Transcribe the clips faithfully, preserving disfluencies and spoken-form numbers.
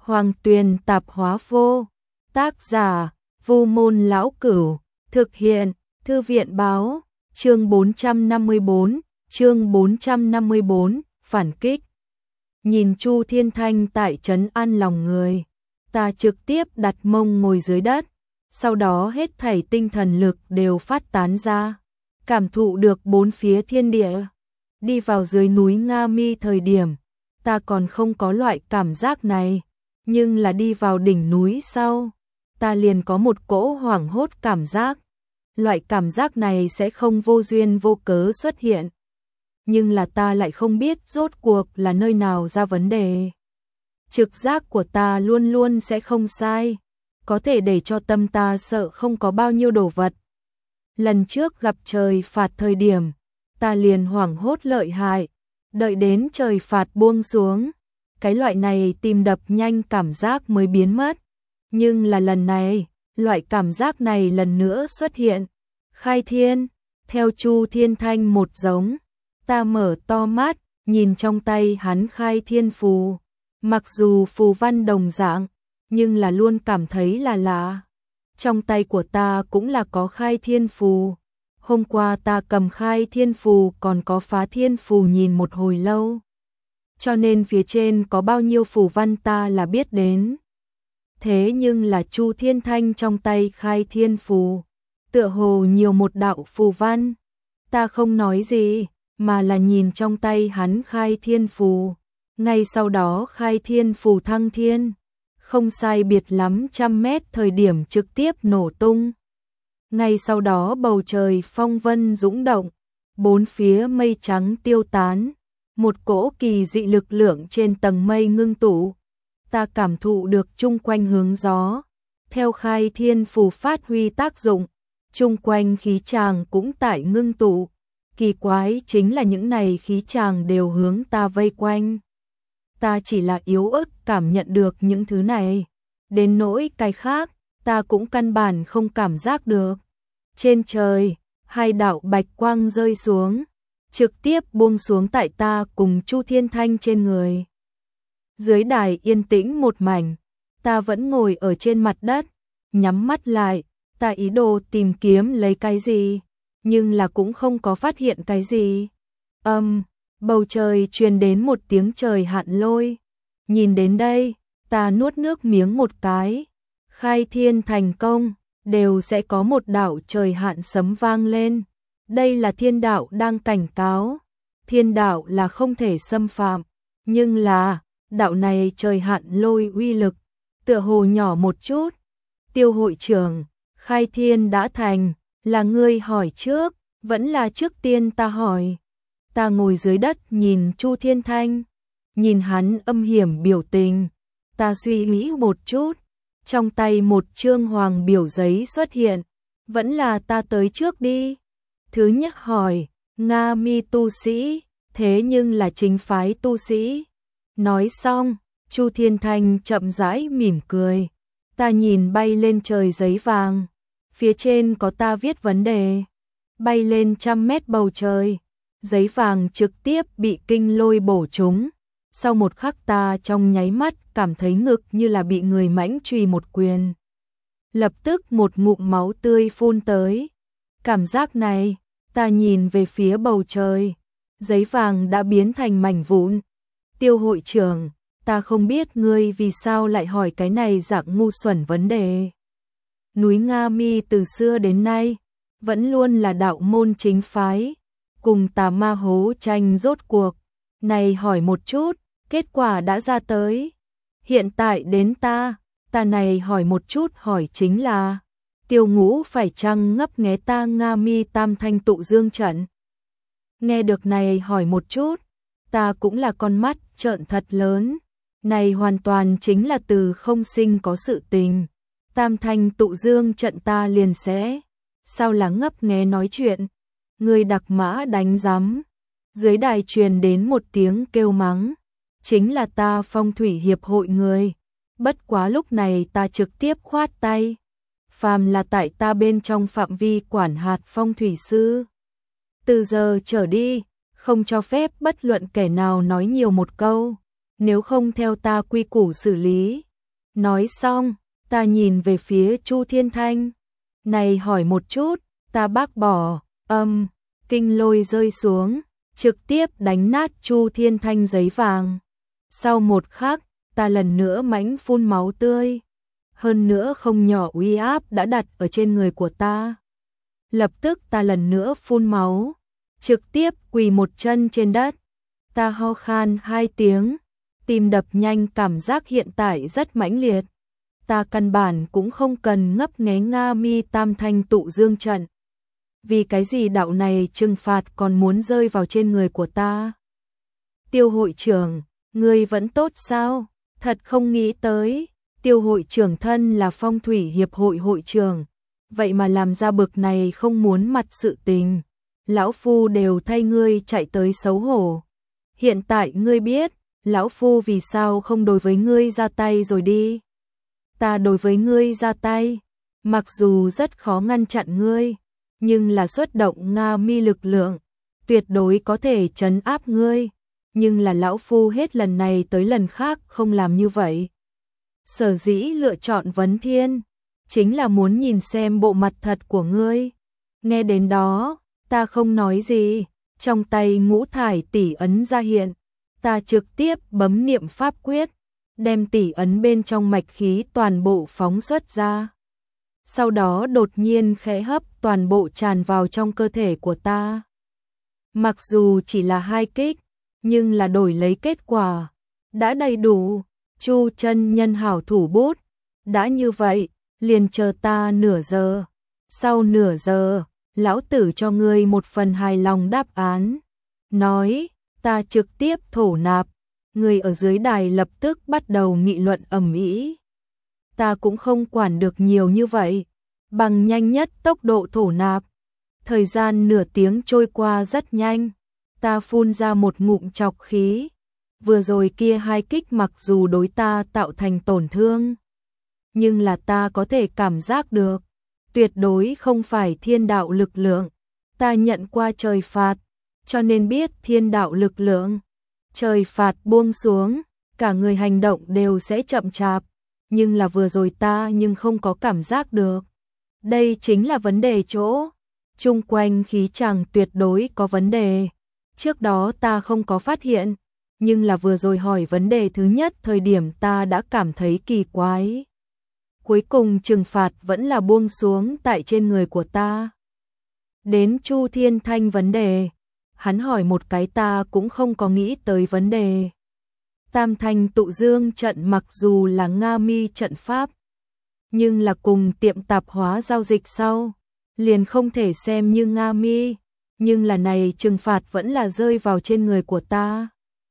Hoàng Tuyền Tạp Hóa Vô. Tác giả: Vu Môn Lão Cửu. Thực hiện: Thư viện báo. Chương bốn trăm năm mươi bốn, chương bốn trăm năm mươi bốn, phản kích. Nhìn Chu Thiên Thanh tại trấn an lòng người, ta trực tiếp đặt mông ngồi dưới đất, sau đó hết thảy tinh thần lực đều phát tán ra, cảm thụ được bốn phía thiên địa. Đi vào dưới núi Nga Mi thời điểm, ta còn không có loại cảm giác này, nhưng là đi vào đỉnh núi sau, ta liền có một cỗ hoảng hốt cảm giác. Loại cảm giác này sẽ không vô duyên vô cớ xuất hiện, nhưng là ta lại không biết rốt cuộc là nơi nào ra vấn đề. Trực giác của ta luôn luôn sẽ không sai, có thể để cho tâm ta sợ không có bao nhiêu đồ vật. Lần trước gặp trời phạt thời điểm, ta liền hoảng hốt lợi hại, đợi đến trời phạt buông xuống, cái loại này tim đập nhanh cảm giác mới biến mất. Nhưng là lần này, loại cảm giác này lần nữa xuất hiện. Khai thiên, theo Chu Thiên Thanh một giống, ta mở to mắt, nhìn trong tay hắn khai thiên phù. Mặc dù phù văn đồng dạng, nhưng là luôn cảm thấy là lạ. Trong tay của ta cũng là có khai thiên phù. Hôm qua ta cầm khai thiên phù còn có phá thiên phù nhìn một hồi lâu. Cho nên phía trên có bao nhiêu phù văn ta là biết đến. Thế nhưng là Chu Thiên Thanh trong tay khai thiên phù, tựa hồ nhiều một đạo phù văn. Ta không nói gì, mà là nhìn trong tay hắn khai thiên phù. Ngay sau đó khai thiên phù thăng thiên, không sai biệt lắm trăm mét thời điểm trực tiếp nổ tung. Ngay sau đó bầu trời phong vân dũng động, bốn phía mây trắng tiêu tán, một cỗ kỳ dị lực lượng trên tầng mây ngưng tụ. Ta cảm thụ được chung quanh hướng gió, theo khai thiên phù phát huy tác dụng, chung quanh khí tràng cũng tại ngưng tụ. Kỳ quái chính là những này khí tràng đều hướng ta vây quanh. Ta chỉ là yếu ớt cảm nhận được những thứ này, đến nỗi cái khác, ta cũng căn bản không cảm giác được. Trên trời, hai đạo bạch quang rơi xuống, trực tiếp buông xuống tại ta cùng Chu Thiên Thanh trên người. Dưới đài yên tĩnh một mảnh, ta vẫn ngồi ở trên mặt đất, nhắm mắt lại, ta ý đồ tìm kiếm lấy cái gì, nhưng là cũng không có phát hiện cái gì. Âm, bầu trời truyền đến một tiếng trời hạn lôi. Nhìn đến đây, ta nuốt nước miếng một cái. Khai thiên thành công, đều sẽ có một đạo trời hạn sấm vang lên. Đây là thiên đạo đang cảnh cáo. Thiên đạo là không thể xâm phạm, nhưng là đạo này trời hạn lôi uy lực, tựa hồ nhỏ một chút. Tiêu hội trưởng, khai thiên đã thành, là ngươi hỏi trước, vẫn là trước tiên ta hỏi. Ta ngồi dưới đất nhìn Chu Thiên Thanh, nhìn hắn âm hiểm biểu tình, ta suy nghĩ một chút, trong tay một chương hoàng biểu giấy xuất hiện, vẫn là ta tới trước đi. Thứ nhất hỏi, Nga Mi tu sĩ, thế nhưng là chính phái tu sĩ. Nói xong, Chu Thiên Thanh chậm rãi mỉm cười. Ta nhìn bay lên trời giấy vàng, phía trên có ta viết vấn đề. Bay lên trăm mét bầu trời, giấy vàng trực tiếp bị kinh lôi bổ trúng. Sau một khắc ta trong nháy mắt cảm thấy ngực như là bị người mãnh chùy một quyền. Lập tức một ngụm máu tươi phun tới. Cảm giác này, ta nhìn về phía bầu trời, giấy vàng đã biến thành mảnh vụn. Tiêu hội trưởng, ta không biết ngươi vì sao lại hỏi cái này dạng ngu xuẩn vấn đề. Núi Nga Mi từ xưa đến nay, vẫn luôn là đạo môn chính phái, cùng tà ma hố tranh rốt cuộc. Này hỏi một chút, kết quả đã ra tới. Hiện tại đến ta, ta này hỏi một chút hỏi chính là, Tiêu Ngũ phải chăng ngấp nghé ta Nga Mi tam thanh tụ dương trận? Nghe được này hỏi một chút, ta cũng là con mắt trợn thật lớn. Này hoàn toàn chính là từ không sinh có sự tình. Tam thanh tụ dương trận ta liền sẽ. Sao là ngấp nghé nói chuyện? Người đặc mã đánh rắm. Dưới đài truyền đến một tiếng kêu mắng. Chính là ta phong thủy hiệp hội người. Bất quá lúc này ta trực tiếp khoát tay. Phàm là tại ta bên trong phạm vi quản hạt phong thủy sư. Từ giờ trở đi, không cho phép bất luận kẻ nào nói nhiều một câu. Nếu không theo ta quy củ xử lý, Nói xong, ta nhìn về phía Chu Thiên Thanh. Này hỏi một chút, ta bác bỏ, âm, kinh lôi rơi xuống, trực tiếp đánh nát Chu Thiên Thanh giấy vàng. Sau một khắc, ta lần nữa mãnh phun máu tươi. Hơn nữa không nhỏ uy áp đã đặt ở trên người của ta. Lập tức ta lần nữa phun máu, trực tiếp quỳ một chân trên đất. Ta ho khan hai tiếng, tim đập nhanh, cảm giác hiện tại rất mãnh liệt. Ta căn bản cũng không cần ngấp nghé Nga Mi Tam Thanh Tụ Dương trận. Vì cái gì đạo này trừng phạt còn muốn rơi vào trên người của ta? Tiêu hội trưởng, ngươi vẫn tốt sao? Thật không nghĩ tới, Tiêu hội trưởng thân là Phong thủy hiệp hội hội trưởng, vậy mà làm ra bực này không muốn mặt sự tình. Lão phu đều thay ngươi chạy tới xấu hổ. Hiện tại ngươi biết, lão phu vì sao không đối với ngươi ra tay rồi đi. Ta đối với ngươi ra tay, mặc dù rất khó ngăn chặn ngươi, nhưng là xuất động Nga Mi lực lượng, tuyệt đối có thể trấn áp ngươi, nhưng là lão phu hết lần này tới lần khác không làm như vậy. Sở dĩ lựa chọn Vấn Thiên, chính là muốn nhìn xem bộ mặt thật của ngươi. Nghe đến đó, ta không nói gì, trong tay ngũ thải tỷ ấn ra hiện, ta trực tiếp bấm niệm pháp quyết, đem tỷ ấn bên trong mạch khí toàn bộ phóng xuất ra. Sau đó đột nhiên khẽ hấp toàn bộ tràn vào trong cơ thể của ta. Mặc dù chỉ là hai kích, nhưng là đổi lấy kết quả đã đầy đủ. Chu chân nhân hảo thủ bút. Đã như vậy, liền chờ ta nửa giờ. Sau nửa giờ, lão tử cho ngươi một phần hài lòng đáp án. Nói, ta trực tiếp thổ nạp. Người ở dưới đài lập tức bắt đầu nghị luận ầm ĩ. Ta cũng không quản được nhiều như vậy, bằng nhanh nhất tốc độ thổ nạp. Thời gian nửa tiếng trôi qua rất nhanh, ta phun ra một ngụm trọc khí. Vừa rồi kia hai kích mặc dù đối ta tạo thành tổn thương, nhưng là ta có thể cảm giác được, tuyệt đối không phải thiên đạo lực lượng. Ta nhận qua trời phạt, cho nên biết thiên đạo lực lượng. Trời phạt buông xuống, cả người hành động đều sẽ chậm chạp, nhưng là vừa rồi ta nhưng không có cảm giác được. Đây chính là vấn đề chỗ, chung quanh khí chàng tuyệt đối có vấn đề. Trước đó ta không có phát hiện, nhưng là vừa rồi hỏi vấn đề thứ nhất thời điểm ta đã cảm thấy kỳ quái. Cuối cùng trừng phạt vẫn là buông xuống tại trên người của ta. Đến Chu Thiên Thanh vấn đề, hắn hỏi một cái ta cũng không có nghĩ tới vấn đề. Tam Thanh Tụ Dương trận mặc dù là Nga Mi trận pháp, nhưng là cùng tiệm tạp hóa giao dịch sau, liền không thể xem như Nga Mi, nhưng là này trừng phạt vẫn là rơi vào trên người của ta.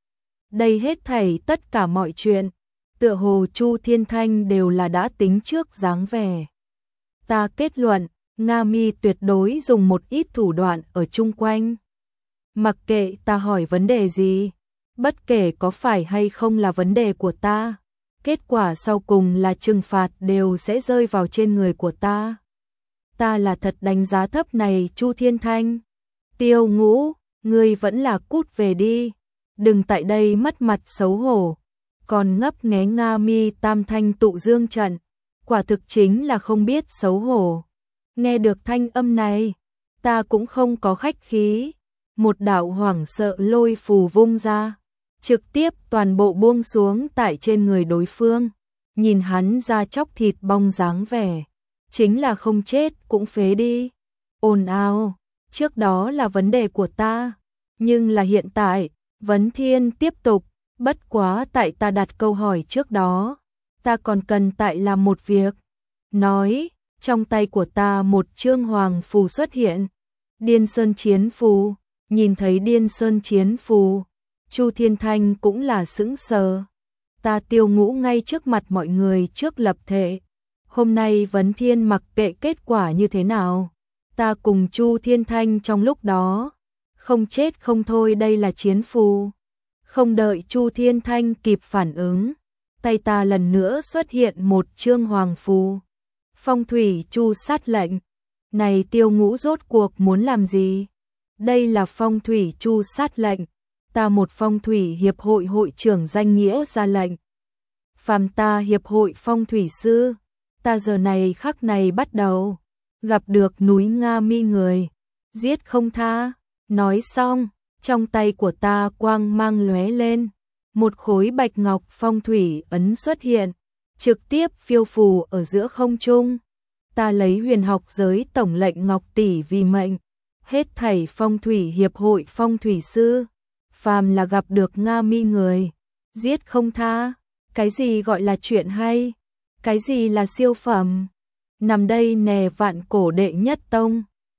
Đây hết thảy tất cả mọi chuyện, tựa hồ Chu Thiên Thanh đều là đã tính trước dáng vẻ. Ta kết luận, Nga Mi tuyệt đối dùng một ít thủ đoạn ở chung quanh. Mặc kệ ta hỏi vấn đề gì, bất kể có phải hay không là vấn đề của ta, kết quả sau cùng là trừng phạt đều sẽ rơi vào trên người của ta. Ta là thật đánh giá thấp này Chu Thiên Thanh. Tiêu Ngũ, ngươi vẫn là cút về đi, đừng tại đây mất mặt xấu hổ, còn ngấp nghé Nga Mi Tam Thanh Tụ Dương trận, quả thực chính là không biết xấu hổ. Nghe được thanh âm này, ta cũng không có khách khí, một đạo hoảng sợ lôi phù vung ra, trực tiếp toàn bộ buông xuống tại trên người đối phương. Nhìn hắn ra chóc thịt bong dáng vẻ, chính là không chết cũng phế đi. Ồn ào, trước đó là vấn đề của ta, nhưng là hiện tại, Vấn Thiên tiếp tục, bất quá tại ta đặt câu hỏi trước đó, ta còn cần tại làm một việc. Nói, trong tay của ta một chương hoàng phù xuất hiện, Điên Sơn Chiến Phù. Nhìn thấy Điên Sơn Chiến Phù, Chu Thiên Thanh cũng là sững sờ. Ta Tiêu Ngũ ngay trước mặt mọi người trước lập thệ, hôm nay Vấn Thiên mặc kệ kết quả như thế nào, ta cùng Chu Thiên Thanh trong lúc đó, không chết không thôi. Đây là chiến phù. Không đợi Chu Thiên Thanh kịp phản ứng, tay ta lần nữa xuất hiện một chương hoàng phù. Phong thủy chu sát lệnh. Này Tiêu Ngũ rốt cuộc muốn làm gì? Đây là phong thủy chu sát lệnh. Ta một phong thủy hiệp hội hội trưởng danh nghĩa ra lệnh. Phàm ta hiệp hội phong thủy sư, ta giờ này khắc này bắt đầu, gặp được núi Nga Mi người, giết không tha. Nói xong, trong tay của ta quang mang lóe lên, một khối bạch ngọc phong thủy ấn xuất hiện, trực tiếp phiêu phù ở giữa không trung. Ta lấy huyền học giới tổng lệnh ngọc tỷ vì mệnh, hết thảy phong thủy hiệp hội phong thủy sư, phàm là gặp được Nga Mi người, giết không tha. Cái gì gọi là chuyện hay? Cái gì là siêu phẩm? Nằm đây nè vạn cổ đệ nhất tông.